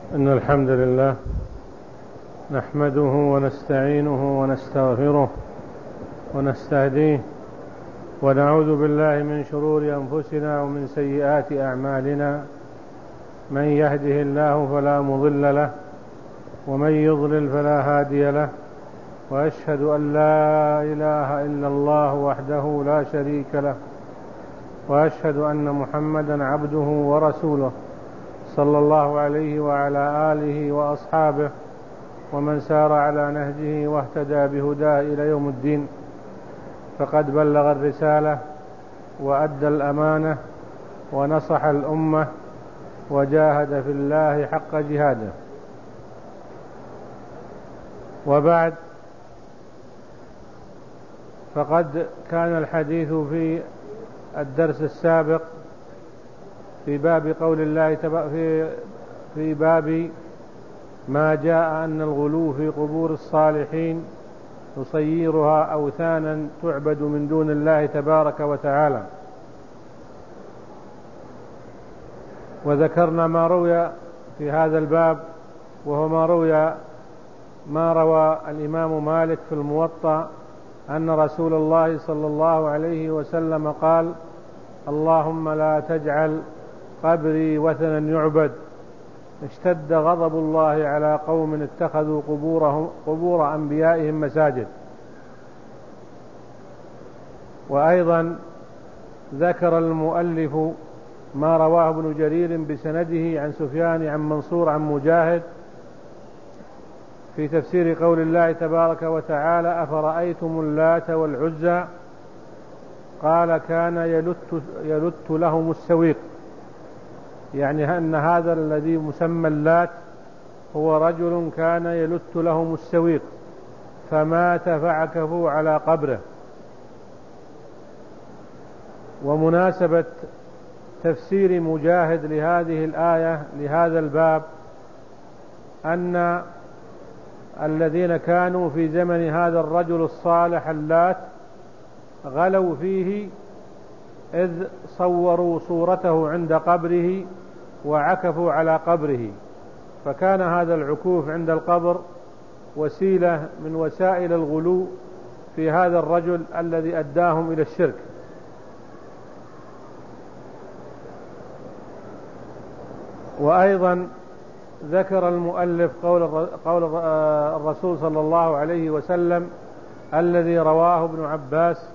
إن الحمد لله نحمده ونستعينه ونستغفره ونستهديه ونعوذ بالله من شرور أنفسنا ومن سيئات أعمالنا. من يهده الله فلا مضل له ومن يضلل فلا هادي له، وأشهد أن لا إله إلا الله وحده لا شريك له، وأشهد أن محمدا عبده ورسوله صلى الله عليه وعلى آله وأصحابه ومن سار على نهجه واهتدى بهداه إلى يوم الدين. فقد بلغ الرسالة وأدى الأمانة ونصح الأمة وجاهد في الله حق جهاده. وبعد، فقد كان الحديث في الدرس السابق في باب قول الله في باب ما جاء أن الغلو في قبور الصالحين يصيرها أوثانا تعبد من دون الله تبارك وتعالى. وذكرنا ما روي في هذا الباب، وهو ما روى الإمام مالك في الموطأ أن رسول الله صلى الله عليه وسلم قال: اللهم لا تجعل قبري وثنا يعبد. اشتد غضب الله على قوم اتخذوا قبور أنبيائهم مساجد. وأيضا ذكر المؤلف ما رواه ابن جرير بسنده عن سفيان عن منصور عن مجاهد في تفسير قول الله تبارك وتعالى: أفرأيتم اللات والعزى؟ قال: كان يلت لهم السويق، يعني أن هذا الذي مسمى اللات هو رجل كان يلت لهم السويق فمات فعكفوا على قبره. ومناسبة تفسير مجاهد لهذه الآية لهذا الباب أن الذين كانوا في زمن هذا الرجل الصالح اللات غلوا فيه، إذ صوروا صورته عند قبره وعكفوا على قبره، فكان هذا العكوف عند القبر وسيلة من وسائل الغلو في هذا الرجل الذي أداهم إلى الشرك. وأيضا ذكر المؤلف قول الرسول صلى الله عليه وسلم الذي رواه ابن عباس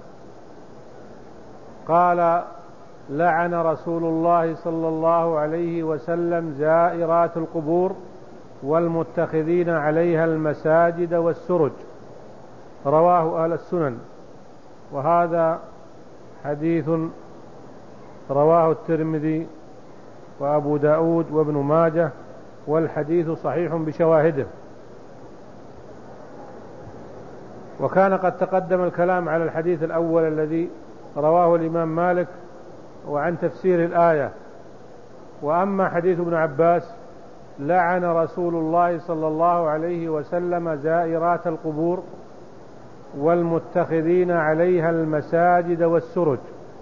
قال: لعن رسول الله صلى الله عليه وسلم زائرات القبور والمتخذين عليها المساجد والسرج. رواه أهل السنن، وهذا حديث رواه الترمذي وأبو داود وابن ماجه، والحديث صحيح بشواهده. وكان قد تقدم الكلام على الحديث الأول الذي رواه الإمام مالك وعن تفسير الآية. وأما حديث ابن عباس: لعن رسول الله صلى الله عليه وسلم زائرات القبور والمتخذين عليها المساجد والسرج.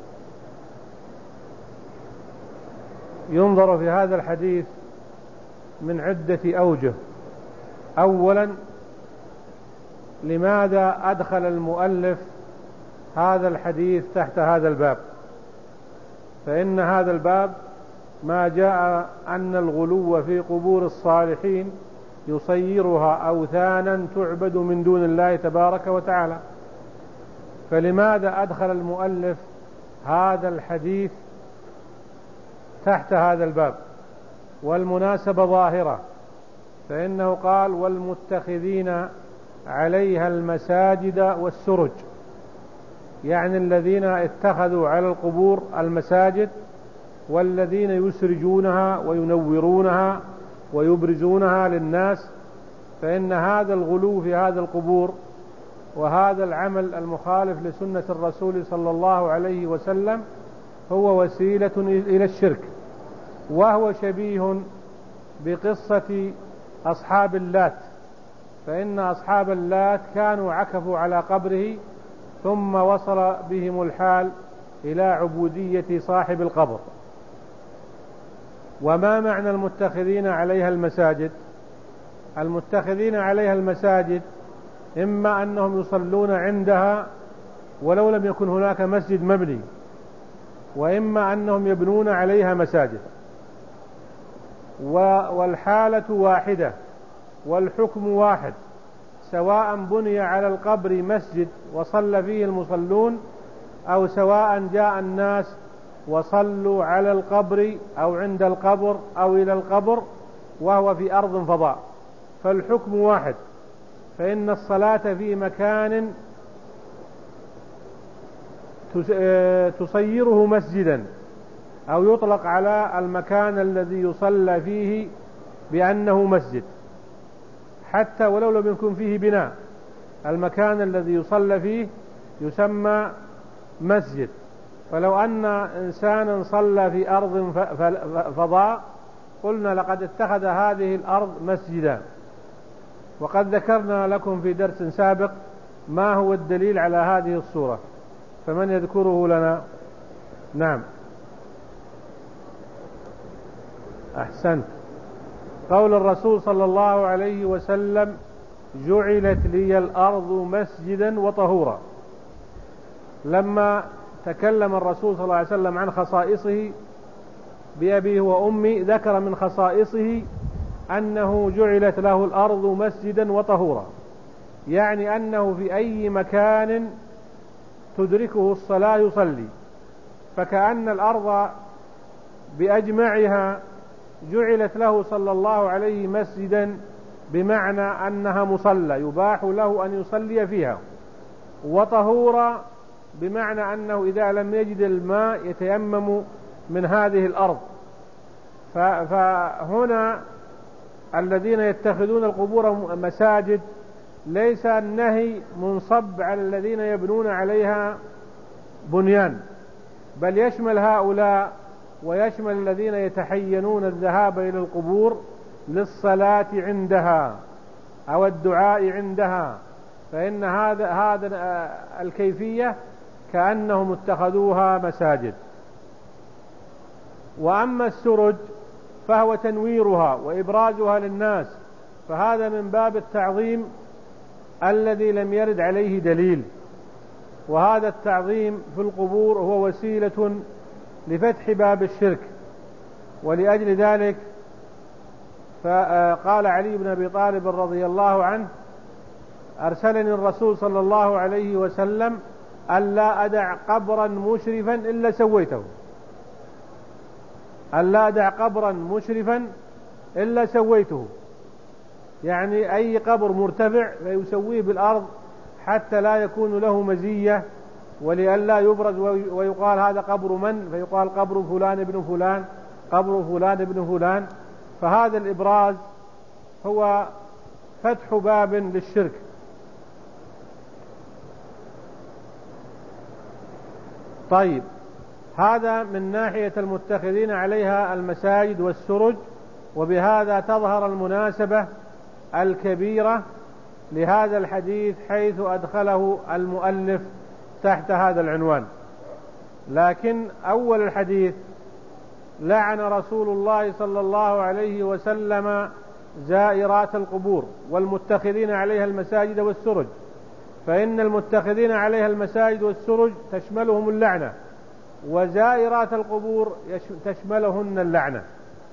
ينظر في هذا الحديث من عدة أوجه. أولا، لماذا أدخل المؤلف هذا الحديث تحت هذا الباب؟ فإن هذا الباب ما جاء أن الغلو في قبور الصالحين يصيرها أوثانا تعبد من دون الله تبارك وتعالى. فلماذا أدخل المؤلف هذا الحديث تحت هذا الباب؟ والمناسبة ظاهرة، فإنه قال: والمتخذين عليها المساجد والسرج، يعني الذين اتخذوا على القبور المساجد، والذين يسرجونها وينورونها ويبرزونها للناس. فإن هذا الغلو في هذا القبور وهذا العمل المخالف لسنة الرسول صلى الله عليه وسلم هو وسيلة إلى الشرك، وهو شبيه بقصة أصحاب اللات. فإن أصحاب اللات كانوا عكفوا على قبره، ثم وصل بهم الحال إلى عبودية صاحب القبر. وما معنى المتخذين عليها المساجد؟ المتخذين عليها المساجد إما أنهم يصلون عندها ولو لم يكن هناك مسجد مبني، وإما أنهم يبنون عليها مساجد، والحالة واحدة والحكم واحد، سواء بني على القبر مسجد وصلى فيه المصلون، أو سواء جاء الناس وصلوا على القبر أو عند القبر أو إلى القبر وهو في أرض فضاء، فالحكم واحد. فإن الصلاة في مكان تصيره مسجدا، أو يطلق على المكان الذي يصلى فيه بأنه مسجد، حتى ولو لم يكن فيه بناء، المكان الذي يصلى فيه يسمى مسجد. فلو أن إنسانا صلى في أرض فضاء قلنا لقد اتخذ هذه الأرض مسجدا. وقد ذكرنا لكم في درس سابق ما هو الدليل على هذه الصورة، فمن يذكره لنا؟ نعم، أحسنت. قول الرسول صلى الله عليه وسلم: جعلت لي الأرض مسجدا وطهورا. لما تكلم الرسول صلى الله عليه وسلم عن خصائصه بأبيه وأمي، ذكر من خصائصه أنه جعلت له الأرض مسجدا وطهورا، يعني أنه في أي مكان تدركه الصلاة يصلي، فكأن الأرض بأجمعها جعلت له صلى الله عليه مسجدا، بمعنى أنها مصلى يباح له أن يصلي فيها، وطهورا بمعنى أنه إذا لم يجد الماء يتيمم من هذه الأرض. فهنا الذين يتخذون القبور مساجد ليس النهي منصب على الذين يبنون عليها بنيان، بل يشمل هؤلاء ويشمل الذين يتحينون الذهاب إلى القبور للصلاة عندها أو الدعاء عندها، فإن هذا الكيفية كأنهم اتخذوها مساجد. وأما السرج فهو تنويرها وإبرازها للناس، فهذا من باب التعظيم الذي لم يرد عليه دليل، وهذا التعظيم في القبور هو وسيلة لفتح باب الشرك. ولأجل ذلك فقال علي بن أبي طالب رضي الله عنه: أرسلني الرسول صلى الله عليه وسلم ألا أدع قبرا مشرفا إلا سويته، ألا أدع قبرا مشرفا إلا سويته، يعني أي قبر مرتفع فيسويه بالأرض حتى لا يكون له مزية، ولئلا يبرز ويقال هذا قبر من، فيقال قبر فلان ابن فلان، قبر فلان ابن فلان. فهذا الإبراز هو فتح باب للشرك. طيب، هذا من ناحية المتخذين عليها المساجد والسرج، وبهذا تظهر المناسبة الكبيرة لهذا الحديث حيث أدخله المؤلف تحت هذا العنوان. لكن أول الحديث: لعن رسول الله صلى الله عليه وسلم زائرات القبور والمتخذين عليها المساجد والسرج، فإن المتخذين عليها المساجد والسرج تشملهم اللعنة، وزائرات القبور تشملهن اللعنة.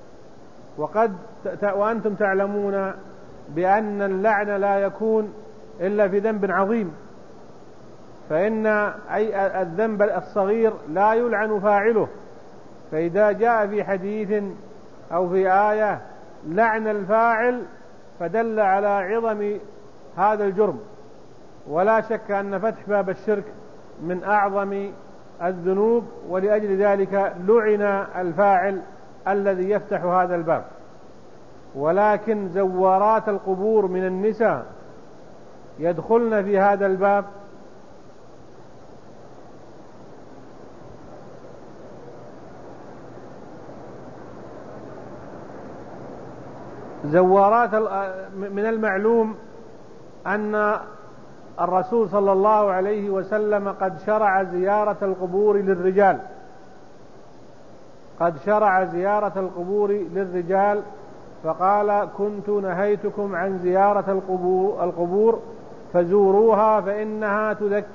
وأنتم تعلمون بأن اللعن لا يكون إلا في ذنب عظيم، فإن أي الذنب الصغير لا يلعن فاعله، فإذا جاء في حديث أو في آية لعن الفاعل فدل على عظم هذا الجرم. ولا شك أن فتح باب الشرك من أعظم الذنوب، ولأجل ذلك لعن الفاعل الذي يفتح هذا الباب. ولكن زوارات القبور من النساء يدخلن في هذا الباب، زوارات من المعلوم أن الرسول صلى الله عليه وسلم قد شرع زيارة القبور للرجال، قد شرع زيارة القبور للرجال، فقال كنت نهيتكم عن زيارة القبور فزوروها فإنها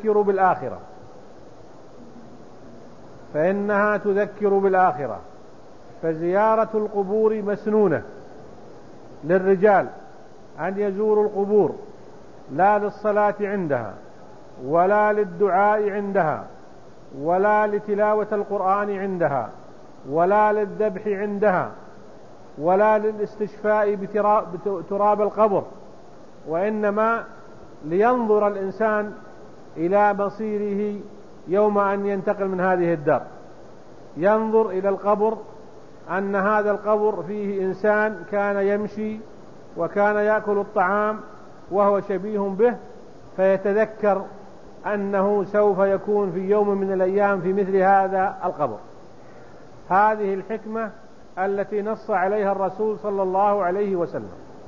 تذكر بالآخرة. فزيارة القبور مسنونة للرجال أن يزوروا القبور، لا للصلاة عندها ولا للدعاء عندها ولا لتلاوة القرآن عندها ولا للذبح عندها ولا للاستشفاء بتراب القبر، وإنما لينظر الإنسان إلى مصيره يوم أن ينتقل من هذه الدار، ينظر إلى القبر أن هذا القبر فيه إنسان كان يمشي وكان يأكل الطعام وهو شبيه به، فيتذكر أنه سوف يكون في يوم من الأيام في مثل هذا القبر. هذه الحكمة التي نص عليها الرسول صلى الله عليه وسلم.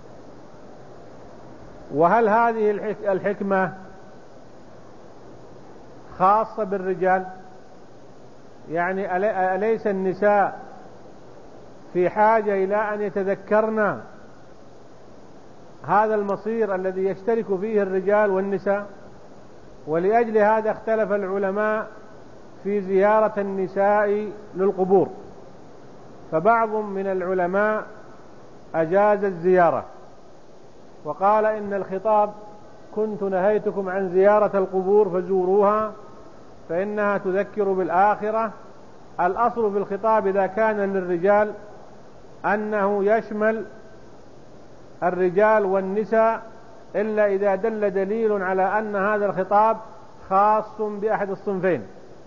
وهل هذه الحكمة خاصة بالرجال؟ يعني أليس النساء في حاجة إلى أن يتذكرن هذا المصير الذي يشترك فيه الرجال والنساء؟ ولأجل هذا اختلف العلماء في زيارة النساء للقبور، فبعض من العلماء أجاز الزيارة وقال إن الخطاب كنت نهيتكم عن زيارة القبور فزوروها فإنها تذكر بالآخرة. الأصل في الخطاب إذا كان للرجال أنه يشمل الرجال والنساء، إلا إذا دل دليل على أن هذا الخطاب خاص بأحد الصنفين.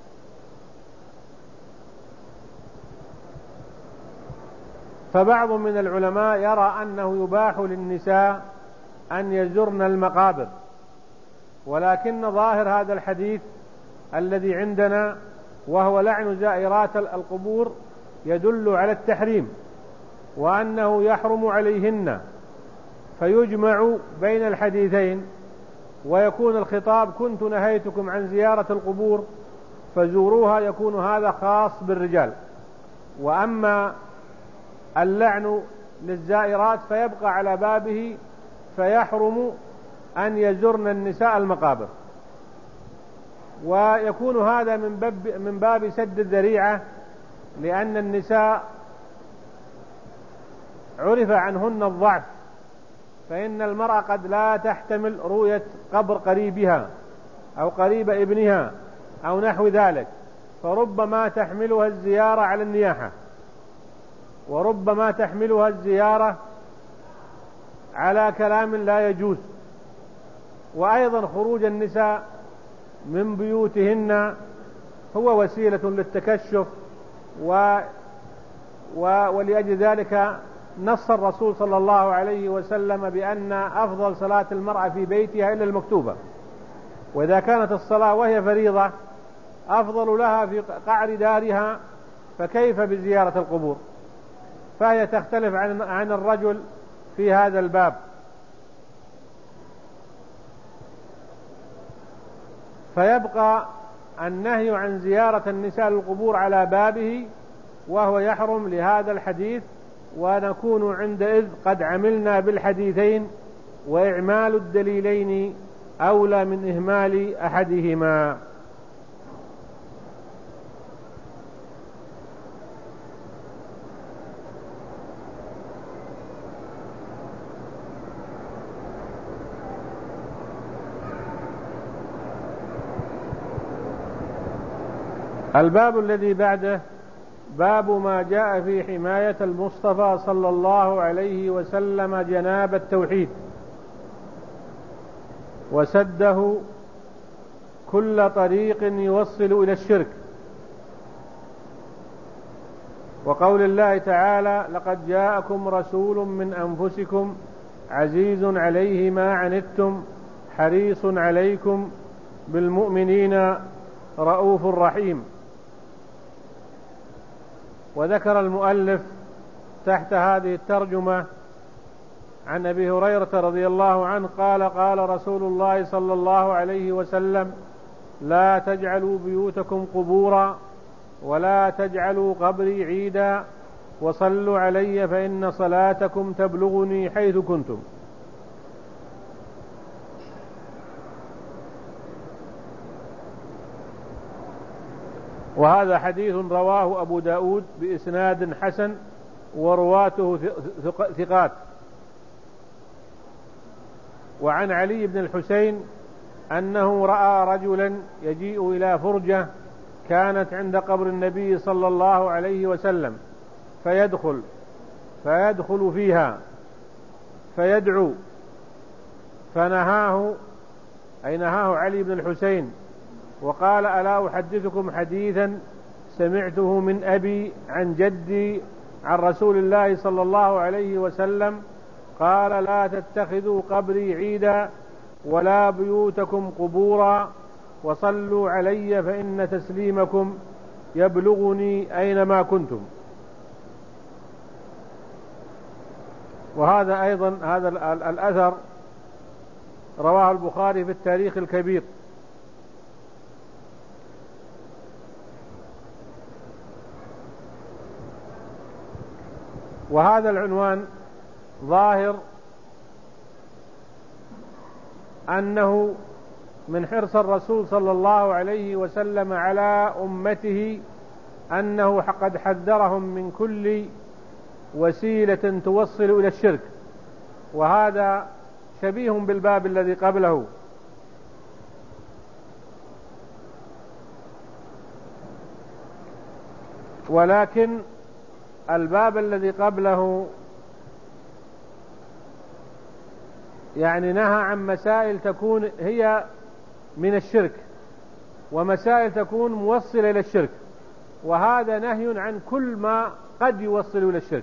فبعض من العلماء يرى أنه يباح للنساء أن يزرن المقابر، ولكن ظاهر هذا الحديث الذي عندنا وهو لعن زائرات القبور يدل على التحريم وأنه يحرم عليهن، فيجمع بين الحديثين ويكون الخطاب كنت نهيتكم عن زيارة القبور فزوروها، يكون هذا خاص بالرجال. وأما اللعن للزائرات فيبقى على بابه، فيحرم أن يزرن النساء المقابر، ويكون هذا من باب سد الذريعة، لأن النساء عرف عنهن الضعف، فإن المرأة قد لا تحتمل رؤية قبر قريبها أو قريب ابنها أو نحو ذلك، فربما تحملها الزيارة على النياحة، وربما تحملها الزيارة على كلام لا يجوز. وأيضا خروج النساء من بيوتهن هو وسيلة للتكشف، ولأجل ذلك نص الرسول صلى الله عليه وسلم بأن أفضل صلاة المرأة في بيتها إلا المكتوبة، وإذا كانت الصلاة وهي فريضة أفضل لها في قعر دارها، فكيف بزيارة القبور؟ فهي تختلف عن الرجل في هذا الباب. فيبقى النهي عن زيارة النساء للقبور على بابه، وهو يحرم لهذا الحديث، ونكون عندئذ قد عملنا بالحديثين، وإعمال الدليلين أولى من إهمال أحدهما. الباب الذي بعده باب ما جاء في حماية المصطفى صلى الله عليه وسلم جناب التوحيد وسده كل طريق يوصل إلى الشرك، وقول الله تعالى لقد جاءكم رسول من أنفسكم عزيز عليه ما عنتم حريص عليكم بالمؤمنين رؤوف رحيم. وذكر المؤلف تحت هذه الترجمة عن أبي هريرة رضي الله عنه قال قال رسول الله صلى الله عليه وسلم لا تجعلوا بيوتكم قبورا ولا تجعلوا قبري عيدا وصلوا علي فإن صلاتكم تبلغني حيث كنتم. وهذا حديث رواه أبو داود بإسناد حسن ورواته ثقات. وعن علي بن الحسين أنه رأى رجلا يجيء إلى فرجة كانت عند قبر النبي صلى الله عليه وسلم فيدخل فيها فيدعو، نهاه علي بن الحسين وقال: ألا أحدثكم حديثا سمعته من أبي عن جدي عن رسول الله صلى الله عليه وسلم قال: لا تتخذوا قبري عيدا ولا بيوتكم قبورا وصلوا علي فإن تسليمكم يبلغني أينما كنتم. وهذا أيضا هذا الأثر رواه البخاري في التاريخ الكبير. وهذا العنوان ظاهر أنه من حرص الرسول صلى الله عليه وسلم على أمته أنه قد حذرهم من كل وسيلة توصل إلى الشرك، وهذا شبيه بالباب الذي قبله. ولكن الباب الذي قبله يعني نهى عن مسائل تكون هي من الشرك ومسائل تكون موصلة إلى الشرك، وهذا نهي عن كل ما قد يوصل إلى الشرك،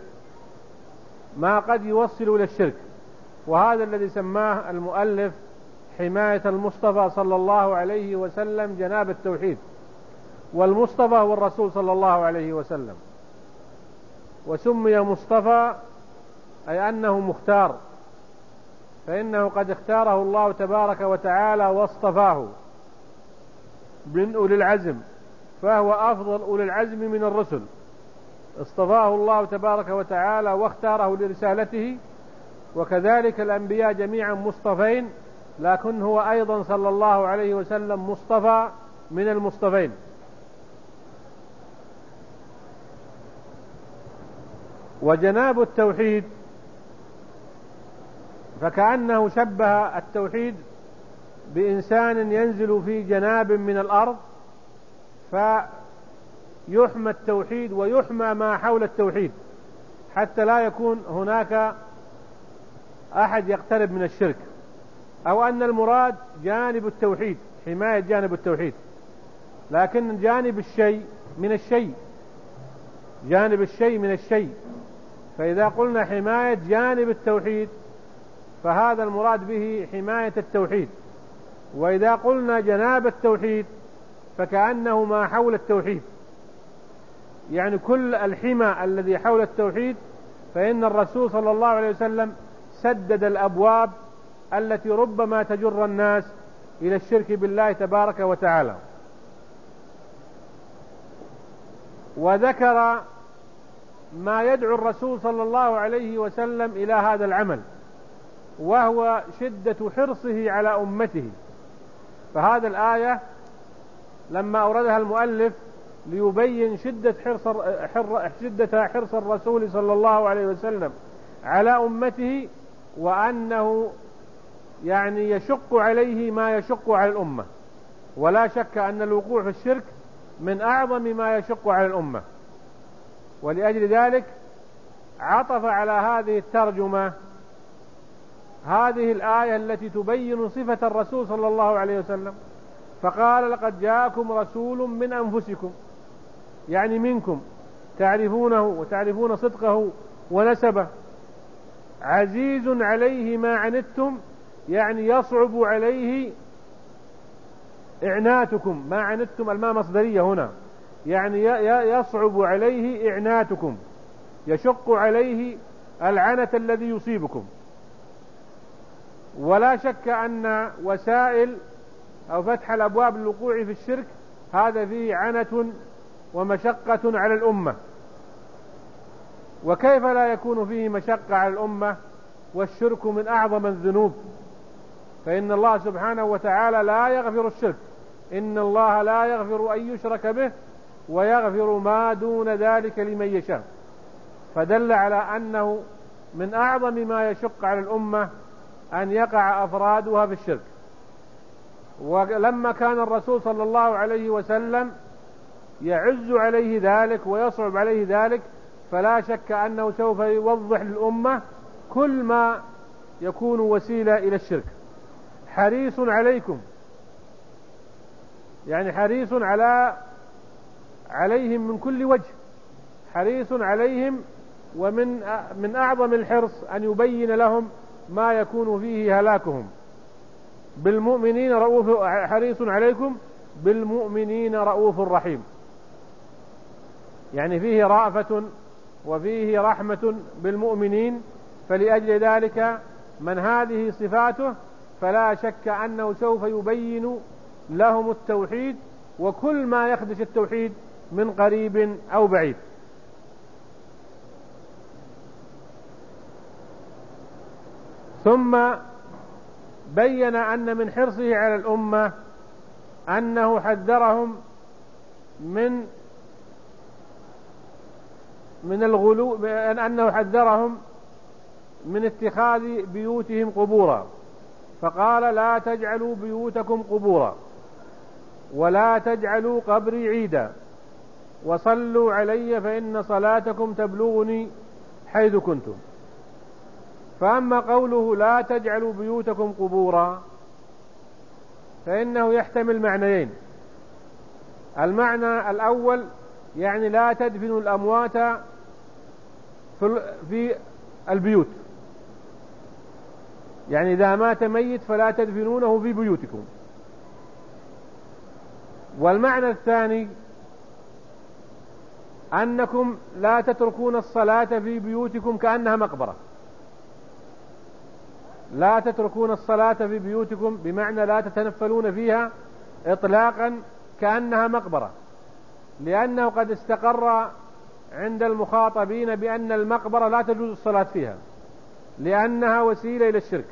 وهذا الذي سماه المؤلف حماية المصطفى صلى الله عليه وسلم جناب التوحيد. والمصطفى هو الرسول صلى الله عليه وسلم، وسمي مصطفى أي أنه مختار، فإنه قد اختاره الله تبارك وتعالى واصطفاه من أولي العزم، فهو أفضل أولي العزم من الرسل، اصطفاه الله تبارك وتعالى واختاره لرسالته. وكذلك الأنبياء جميعا مصطفين، لكن هو أيضا صلى الله عليه وسلم مصطفى من المصطفين. وجناب التوحيد فكأنه شبه التوحيد بإنسان ينزل في جناب من الأرض فيحمى التوحيد ويحمى ما حول التوحيد حتى لا يكون هناك أحد يقترب من الشرك، أو أن المراد جانب التوحيد، حماية جانب التوحيد، لكن جانب الشيء من الشيء، جانب الشيء من الشيء. فإذا قلنا حماية جانب التوحيد فهذا المراد به حماية التوحيد، وإذا قلنا جناب التوحيد فكأنه ما حول التوحيد، يعني كل الحمى الذي حول التوحيد. فإن الرسول صلى الله عليه وسلم سدد الأبواب التي ربما تجر الناس إلى الشرك بالله تبارك وتعالى، وذكر ما يدعو الرسول صلى الله عليه وسلم إلى هذا العمل، وهو شدة حرصه على أمته. فهذا الآية لما أوردها المؤلف ليبين شدة حرص الرسول صلى الله عليه وسلم على أمته، وأنه يعني يشق عليه ما يشق على الأمة، ولا شك أن الوقوع في الشرك من أعظم ما يشق على الأمة. ولأجل ذلك عطف على هذه الترجمة هذه الآية التي تبين صفة الرسول صلى الله عليه وسلم، فقال: لقد جاءكم رسول من أنفسكم، يعني منكم، تعرفونه وتعرفون صدقه ونسبه، عزيز عليه ما عنتم، يعني يصعب عليه إعناتكم. ما عنتم الماء مصدرية هنا، يعني يصعب عليه إعناتكم، يشق عليه العنة الذي يصيبكم. ولا شك أن وسائل أو فتح الأبواب للوقوع في الشرك هذا فيه عنة ومشقة على الأمة. وكيف لا يكون فيه مشقة على الأمة والشرك من أعظم الذنوب؟ فإن الله سبحانه وتعالى لا يغفر الشرك، إن الله لا يغفر أن يشرك به ويغفر ما دون ذلك لمن يشاء. فدل على أنه من أعظم ما يشق على الأمة أن يقع أفرادها في الشرك. ولما كان الرسول صلى الله عليه وسلم يعز عليه ذلك ويصعب عليه ذلك، فلا شك أنه سوف يوضح للأمة كل ما يكون وسيلة إلى الشرك. حريص عليكم، يعني حريص عليهم من كل وجه، حريص عليهم، ومن أعظم الحرص أن يبين لهم ما يكون فيه هلاكهم. بالمؤمنين رؤوف، حريص عليكم بالمؤمنين رؤوف رحيم، يعني فيه رأفة وفيه رحمة بالمؤمنين. فلأجل ذلك من هذه صفاته فلا شك أنه سوف يبين لهم التوحيد وكل ما يخدش التوحيد من قريب أو بعيد. ثم بين أن من حرصه على الأمة أنه حذرهم من الغلو، أنه حذرهم من اتخاذ بيوتهم قبورا، فقال: لا تجعلوا بيوتكم قبورا ولا تجعلوا قبري عيدا وصلوا علي فإن صلاتكم تبلغني حيث كنتم. فأما قوله لا تجعلوا بيوتكم قبورا فإنه يحتمل معنيين. المعنى الأول يعني لا تدفنوا الأموات في البيوت، يعني إذا مات ميت فلا تدفنونه في بيوتكم. والمعنى الثاني أنكم لا تتركون الصلاة في بيوتكم كأنها مقبرة. لا تتركون الصلاة في بيوتكم بمعنى لا تتنفلون فيها إطلاقا كأنها مقبرة، لأنه قد استقر عند المخاطبين بأن المقبرة لا تجوز الصلاة فيها لأنها وسيلة إلى الشرك.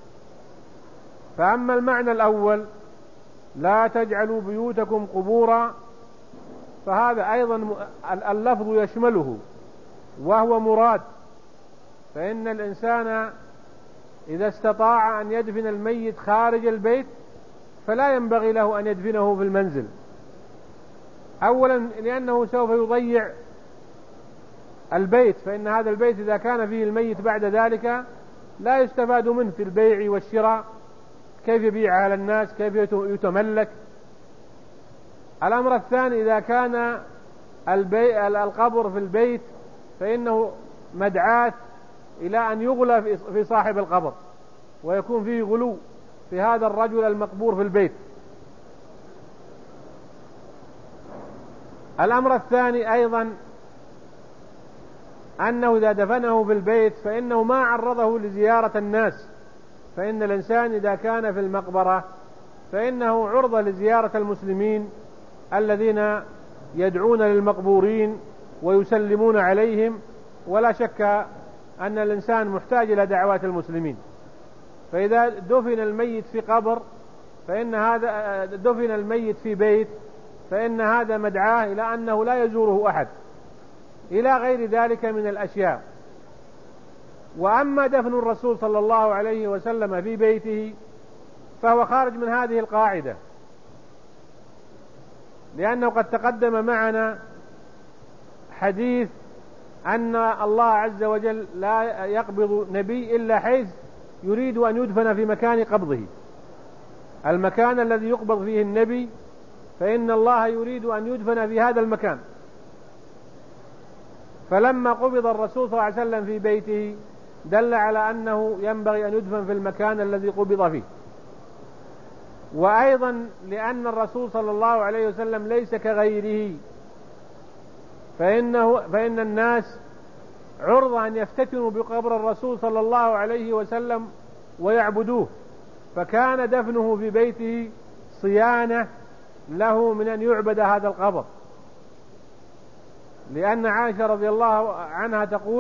فأما المعنى الأول لا تجعلوا بيوتكم قبورا فهذا أيضا اللفظ يشمله وهو مراد. فإن الإنسان إذا استطاع أن يدفن الميت خارج البيت فلا ينبغي له أن يدفنه في المنزل، أولا لأنه سوف يضيع البيت، فإن هذا البيت إذا كان فيه الميت بعد ذلك لا يستفاد منه في البيع والشراء، كيف يبيع على الناس، كيف يتملك. الأمر الثاني إذا كان القبر في البيت فإنه مدعاة إلى أن يغلى في صاحب القبر ويكون فيه غلو في هذا الرجل المقبور في البيت. الأمر الثاني أيضا أنه إذا دفنه في البيت فإنه ما عرضه لزيارة الناس، فإن الإنسان إذا كان في المقبرة فإنه عرضة لزيارة المسلمين الذين يدعون للمقبورين ويسلمون عليهم، ولا شك أن الإنسان محتاج إلى دعوات المسلمين. فإذا دفن الميت في قبر فإن هذا دفن الميت في بيت فإن هذا مدعاه إلى أنه لا يزوره أحد، إلى غير ذلك من الأشياء. وأما دفن الرسول صلى الله عليه وسلم في بيته فهو خارج من هذه القاعدة، لأنه قد تقدم معنا حديث أن الله عز وجل لا يقبض نبي إلا حيث يريد أن يدفن في مكان قبضه، المكان الذي يقبض فيه النبي فإن الله يريد أن يدفن في هذا المكان. فلما قبض الرسول صلى الله عليه وسلم في بيته دل على أنه ينبغي أن يدفن في المكان الذي قبض فيه. وأيضا لأن الرسول صلى الله عليه وسلم ليس كغيره، فإن الناس عرضة أن يفتتنوا بقبر الرسول صلى الله عليه وسلم ويعبدوه، فكان دفنه في بيته صيانة له من أن يعبد هذا القبر. لأن عائشة رضي الله عنها تقول